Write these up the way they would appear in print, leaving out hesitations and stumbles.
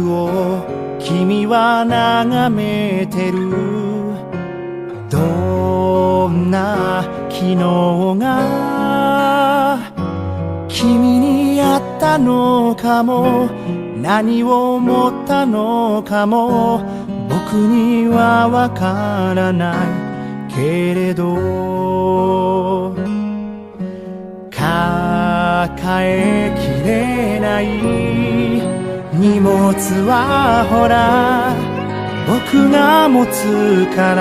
僕を君は眺めてる。どんな昨日が君にあったのかも、何を思ったのかも僕にはわからないけれど、抱えきれない荷物はほら僕が持つから、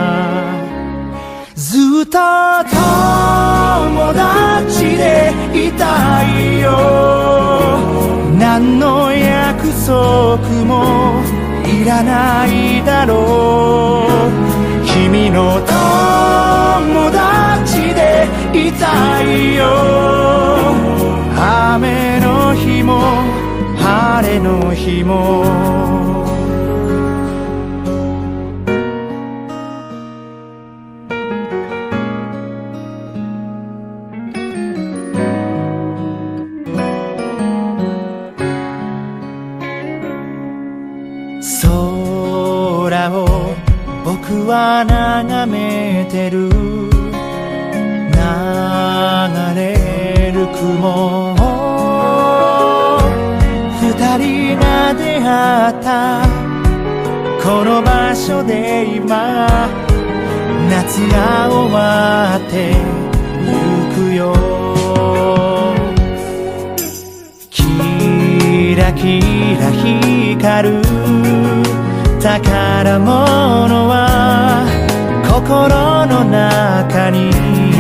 ずっと友達でいたいよ。何の約束もいらないだろう。君の友達でいたいよ。雨の日も晴れの日も。空を僕は眺めてる。流れる雲を二人が出会ったこの場所で今夏が終わってゆくよ。キラキラ光る宝物は心の中に。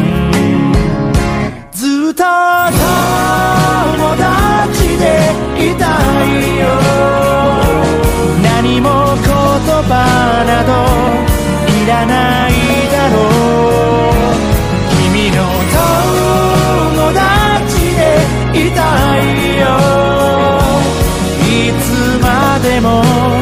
ずっと友達でいたいよ。何も言葉などいらないだろう。君の友達でいたいよ。いつまでも